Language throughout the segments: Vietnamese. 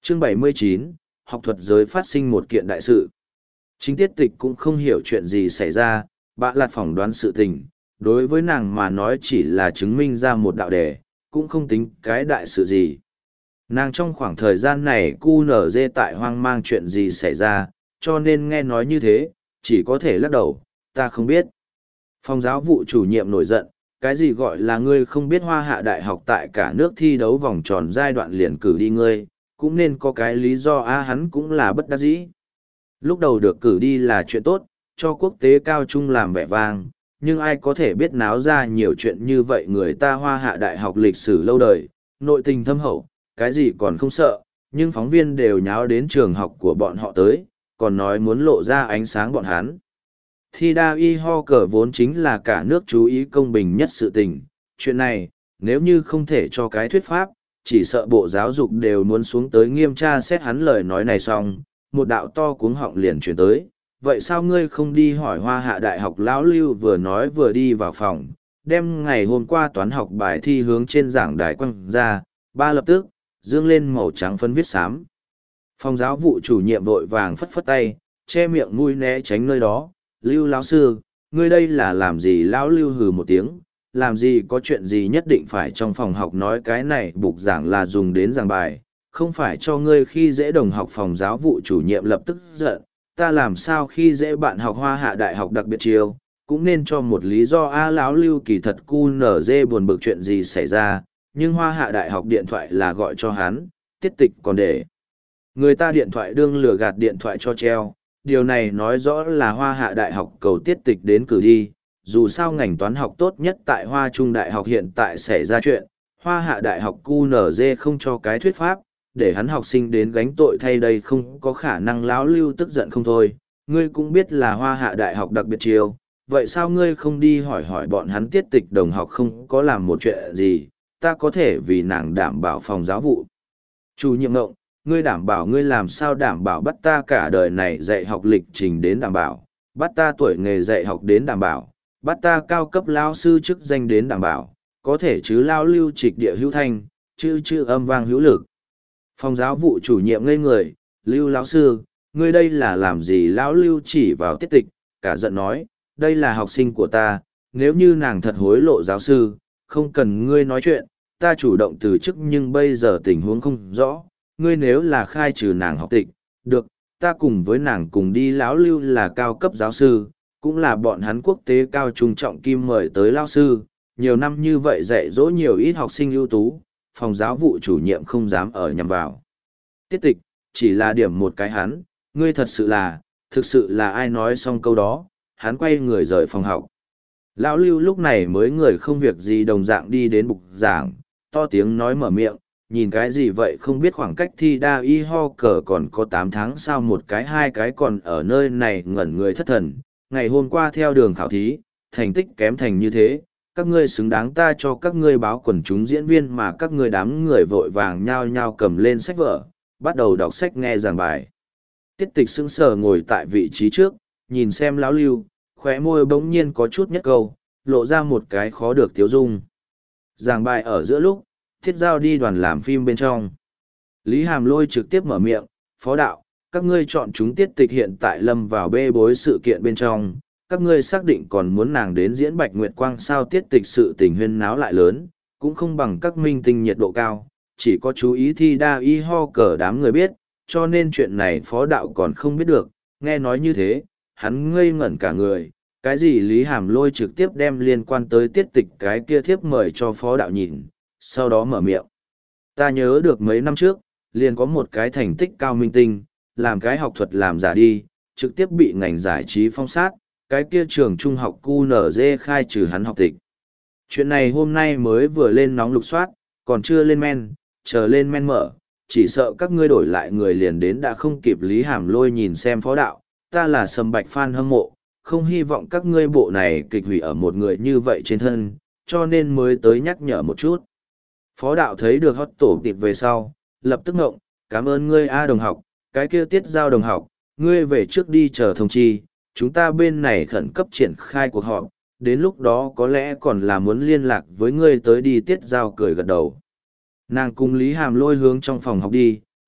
Chương 79, học thuật giới phát sinh một kiện đại sự. Chính Tiết Tịch cũng không hiểu chuyện gì xảy ra, bạ lạt phỏng đoán sự tình, đối với nàng mà nói chỉ là chứng minh ra một đạo đề, cũng không tính cái đại sự gì. Nàng trong khoảng thời gian này cu nở dê tại hoang mang chuyện gì xảy ra, cho nên nghe nói như thế, chỉ có thể lắc đầu, ta không biết. Phòng giáo vụ chủ nhiệm nổi giận, cái gì gọi là ngươi không biết Hoa Hạ Đại học tại cả nước thi đấu vòng tròn giai đoạn liền cử đi ngươi, cũng nên có cái lý do hắn cũng là bất đắc dĩ. Lúc đầu được cử đi là chuyện tốt, cho quốc tế cao trung làm vẻ vang, nhưng ai có thể biết náo ra nhiều chuyện như vậy, người ta Hoa Hạ Đại học lịch sử lâu đời, nội tình thâm hậu, cái gì còn không sợ, nhưng phóng viên đều nháo đến trường học của bọn họ tới, còn nói muốn lộ ra ánh sáng bọn hắn. Thi đa y ho cờ vốn chính là cả nước chú ý công bình nhất sự tình, chuyện này, nếu như không thể cho cái thuyết pháp, chỉ sợ bộ giáo dục đều muốn xuống tới nghiêm tra xét hắn lời nói này xong, một đạo to cuống họng liền chuyển tới. Vậy sao ngươi không đi hỏi Hoa Hạ Đại học lão Lưu? Vừa nói vừa đi vào phòng, đem ngày hôm qua toán học bài thi hướng trên giảng đài quăng ra, ba lập tức, dương lên màu trắng phấn viết xám. Phòng giáo vụ chủ nhiệm vội vàng phất phất tay, che miệng mũi né tránh nơi đó. Lưu lão sư, ngươi đây là làm gì? Lão Lưu hừ một tiếng, làm gì có chuyện gì nhất định phải trong phòng học nói cái này bục giảng là dùng đến giảng bài, không phải cho ngươi khi dễ đồng học. Phòng giáo vụ chủ nhiệm lập tức giận, ta làm sao khi dễ bạn học Hoa Hạ Đại học đặc biệt chiêu, cũng nên cho một lý do. Lão Lưu kỳ thật cu nở dê buồn bực chuyện gì xảy ra, nhưng Hoa Hạ Đại học điện thoại là gọi cho hắn, Tiết Tịch còn để người ta điện thoại đương lừa gạt điện thoại cho treo. Điều này nói rõ là Hoa Hạ Đại học cầu Tiết Tịch đến cử đi. Dù sao ngành toán học tốt nhất tại Hoa Trung Đại học hiện tại xảy ra chuyện, Hoa Hạ Đại học QNZ không cho cái thuyết pháp, để hắn học sinh đến gánh tội thay đây không có khả năng. Lão Lưu tức giận không thôi, ngươi cũng biết là Hoa Hạ Đại học đặc biệt chiêu, vậy sao ngươi không đi hỏi hỏi bọn hắn? Tiết Tịch đồng học không có làm một chuyện gì, ta có thể vì nàng đảm bảo. Phòng giáo vụ chủ nhiệm ngộng, ngươi đảm bảo? Ngươi làm sao đảm bảo? Bắt ta cả đời này dạy học lịch trình đến đảm bảo, bắt ta tuổi nghề dạy học đến đảm bảo, bắt ta cao cấp lao sư chức danh đến đảm bảo, có thể chứ? Lao Lưu trịch địa hữu thanh, chữ âm vang hữu lực. Phòng giáo vụ chủ nhiệm ngây người, Lưu lão sư, ngươi đây là làm gì? Lão Lưu chỉ vào Tiết Tịch, cả giận nói, đây là học sinh của ta, nếu như nàng thật hối lộ giáo sư, không cần ngươi nói chuyện, ta chủ động từ chức, nhưng bây giờ tình huống không rõ, ngươi nếu là khai trừ nàng học tịch, được, ta cùng với nàng cùng đi. Lão Lưu là cao cấp giáo sư, cũng là bọn hắn quốc tế cao trung trọng kim mời tới lao sư, nhiều năm như vậy dạy dỗ nhiều ít học sinh ưu tú, phòng giáo vụ chủ nhiệm không dám ở nhằm vào. Tiết Tịch, chỉ là điểm một cái hắn, ngươi thực sự là ai? Nói xong câu đó, hắn quay người rời phòng học. Lão Lưu lúc này mới người không việc gì đồng dạng đi đến bục giảng, to tiếng nói mở miệng, nhìn cái gì vậy? Không biết khoảng cách thi đa y ho cờ còn có 8 tháng sao? Một cái hai cái còn ở nơi này ngẩn người thất thần. Ngày hôm qua theo đường khảo thí, thành tích kém thành như thế, các ngươi xứng đáng ta cho các ngươi báo quần chúng diễn viên mà. Các ngươi đám người vội vàng nhao nhao cầm lên sách vở, bắt đầu đọc sách nghe giảng bài. Tiết Tịch sững sờ ngồi tại vị trí trước, nhìn xem Lão Lưu, khóe môi bỗng nhiên có chút nhất câu, lộ ra một cái khó được tiếu dung. Giảng bài ở giữa lúc, Thiết Giao đi đoàn làm phim bên trong. Lý Hàm Lôi trực tiếp mở miệng, phó đạo, các ngươi chọn chúng Tiết Tịch hiện tại lâm vào bê bối sự kiện bên trong, các ngươi xác định còn muốn nàng đến diễn Bạch Nguyệt Quang sao? Tiết Tịch sự tình huyên náo lại lớn, cũng không bằng các minh tinh nhiệt độ cao, chỉ có chú ý thi đa y ho cờ đám người biết, cho nên chuyện này phó đạo còn không biết được. Nghe nói như thế, hắn ngây ngẩn cả người, cái gì? Lý Hàm Lôi trực tiếp đem liên quan tới Tiết Tịch cái kia thiếp mời cho phó đạo nhìn, sau đó mở miệng. Ta nhớ được mấy năm trước, liền có một cái thành tích cao minh tinh, làm cái học thuật làm giả đi, trực tiếp bị ngành giải trí phong sát, cái kia trường trung học QNZ khai trừ hắn học tịch. Chuyện này hôm nay mới vừa lên nóng lục soát, còn chưa lên men, chờ lên men mở, chỉ sợ các ngươi đổi lại người liền đến đã không kịp. Lý Hàm Lôi nhìn xem phó đạo, ta là Sầm Bạch fan hâm mộ, không hy vọng các ngươi bộ này kịch hủy ở một người như vậy trên thân, cho nên mới tới nhắc nhở một chút. Phó đạo thấy được hot tổ tiệp về sau, lập tức ngộng, cảm ơn ngươi đồng học, cái kia Tiết Giao đồng học, ngươi về trước đi chờ thông chi, chúng ta bên này khẩn cấp triển khai cuộc họp, đến lúc đó có lẽ còn là muốn liên lạc với ngươi tới đi. Tiết Giao cười gật đầu. Nàng cùng Lý Hàm Lôi hướng trong phòng học đi,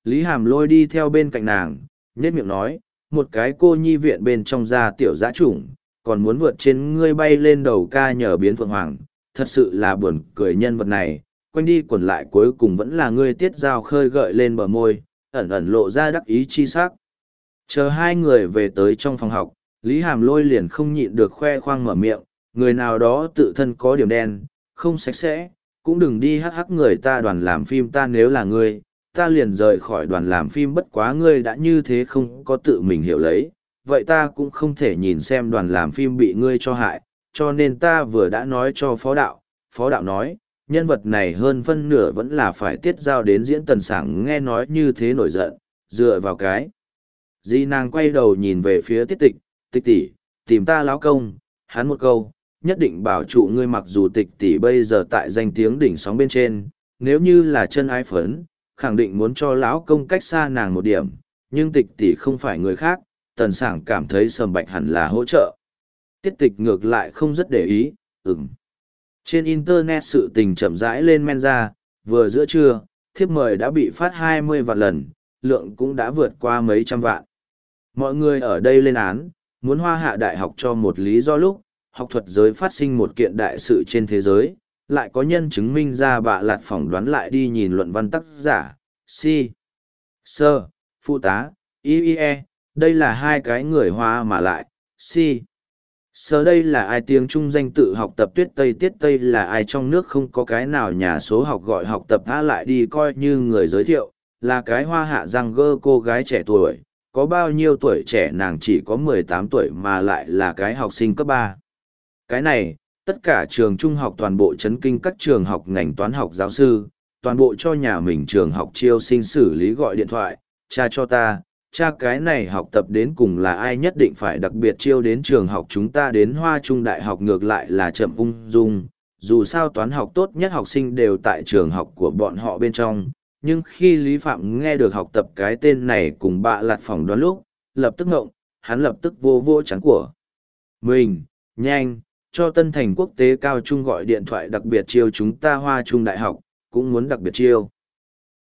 Lý Hàm Lôi đi theo bên cạnh nàng, nhếch miệng nói, một cái cô nhi viện bên trong gia tiểu dã chủng, còn muốn vượt trên ngươi bay lên đầu ca nhờ biến phượng hoàng, thật sự là buồn cười. Nhân vật này, quanh đi quẩn lại cuối cùng vẫn là ngươi Tiết Giao khơi gợi lên bờ môi, ẩn ẩn lộ ra đắc ý chi sắc. Chờ hai người về tới trong phòng học, Lý Hàm Lôi liền không nhịn được khoe khoang mở miệng, người nào đó tự thân có điểm đen, không sạch sẽ, cũng đừng đi hắc hắc người ta đoàn làm phim ta, nếu là ngươi, ta liền rời khỏi đoàn làm phim, bất quá ngươi đã như thế không có tự mình hiểu lấy, vậy ta cũng không thể nhìn xem đoàn làm phim bị ngươi cho hại, cho nên ta vừa đã nói cho Phó Đạo nói, nhân vật này hơn phân nửa vẫn là phải Tiết Giao đến diễn. Tần Sảng nghe nói như thế nổi giận, dựa vào cái gì nàng quay đầu nhìn về phía Tiết Tịch, Tịch tỷ, tìm ta lão công, hắn một câu, nhất định bảo trụ ngươi. Mặc dù Tịch tỷ bây giờ tại danh tiếng đỉnh sóng bên trên, nếu như là chân ái phấn, khẳng định muốn cho lão công cách xa nàng một điểm, nhưng Tịch tỷ không phải người khác, Tần Sảng cảm thấy Sầm Bạch hẳn là hỗ trợ. Tiết Tịch ngược lại không rất để ý, Trên Internet sự tình chậm rãi lên men ra, vừa giữa trưa, thiếp mời đã bị phát 20 vạn lần, lượng cũng đã vượt qua mấy trăm vạn. Mọi người ở đây lên án, muốn Hoa Hạ Đại học cho một lý do lúc, học thuật giới phát sinh một kiện đại sự trên thế giới, lại có nhân chứng minh ra bạ lạt phỏng đoán lại đi nhìn luận văn tác giả, Sơ, phụ tá, IE, đây là hai cái người Hoa mà lại, Sơ đây là ai tiếng Trung danh tự học tập Tuyết Tây, Tiết Tây là ai trong nước không có cái nào nhà số học gọi học tập tha lại đi coi như người giới thiệu, là cái Hoa Hạ răng gơ cô gái trẻ tuổi, có bao nhiêu tuổi trẻ, nàng chỉ có 18 tuổi mà lại là cái học sinh cấp 3. Cái này, tất cả trường trung học toàn bộ chấn kinh, các trường học ngành toán học giáo sư, toàn bộ cho nhà mình trường học chiêu sinh xử lý gọi điện thoại, cha cho ta, cha cái này học tập đến cùng là ai, nhất định phải đặc biệt chiêu đến trường học chúng ta. Đến Hoa Trung Đại học ngược lại là chậm ung dung, dù sao toán học tốt nhất học sinh đều tại trường học của bọn họ bên trong. Nhưng khi Lý Phạm nghe được học tập cái tên này cùng bạ lạt phỏng đoán lúc, lập tức ngộng, hắn lập tức vô vô chán của mình, nhanh, cho Tân Thành Quốc tế Cao Trung gọi điện thoại đặc biệt chiêu chúng ta. Hoa Trung Đại học, cũng muốn đặc biệt chiêu.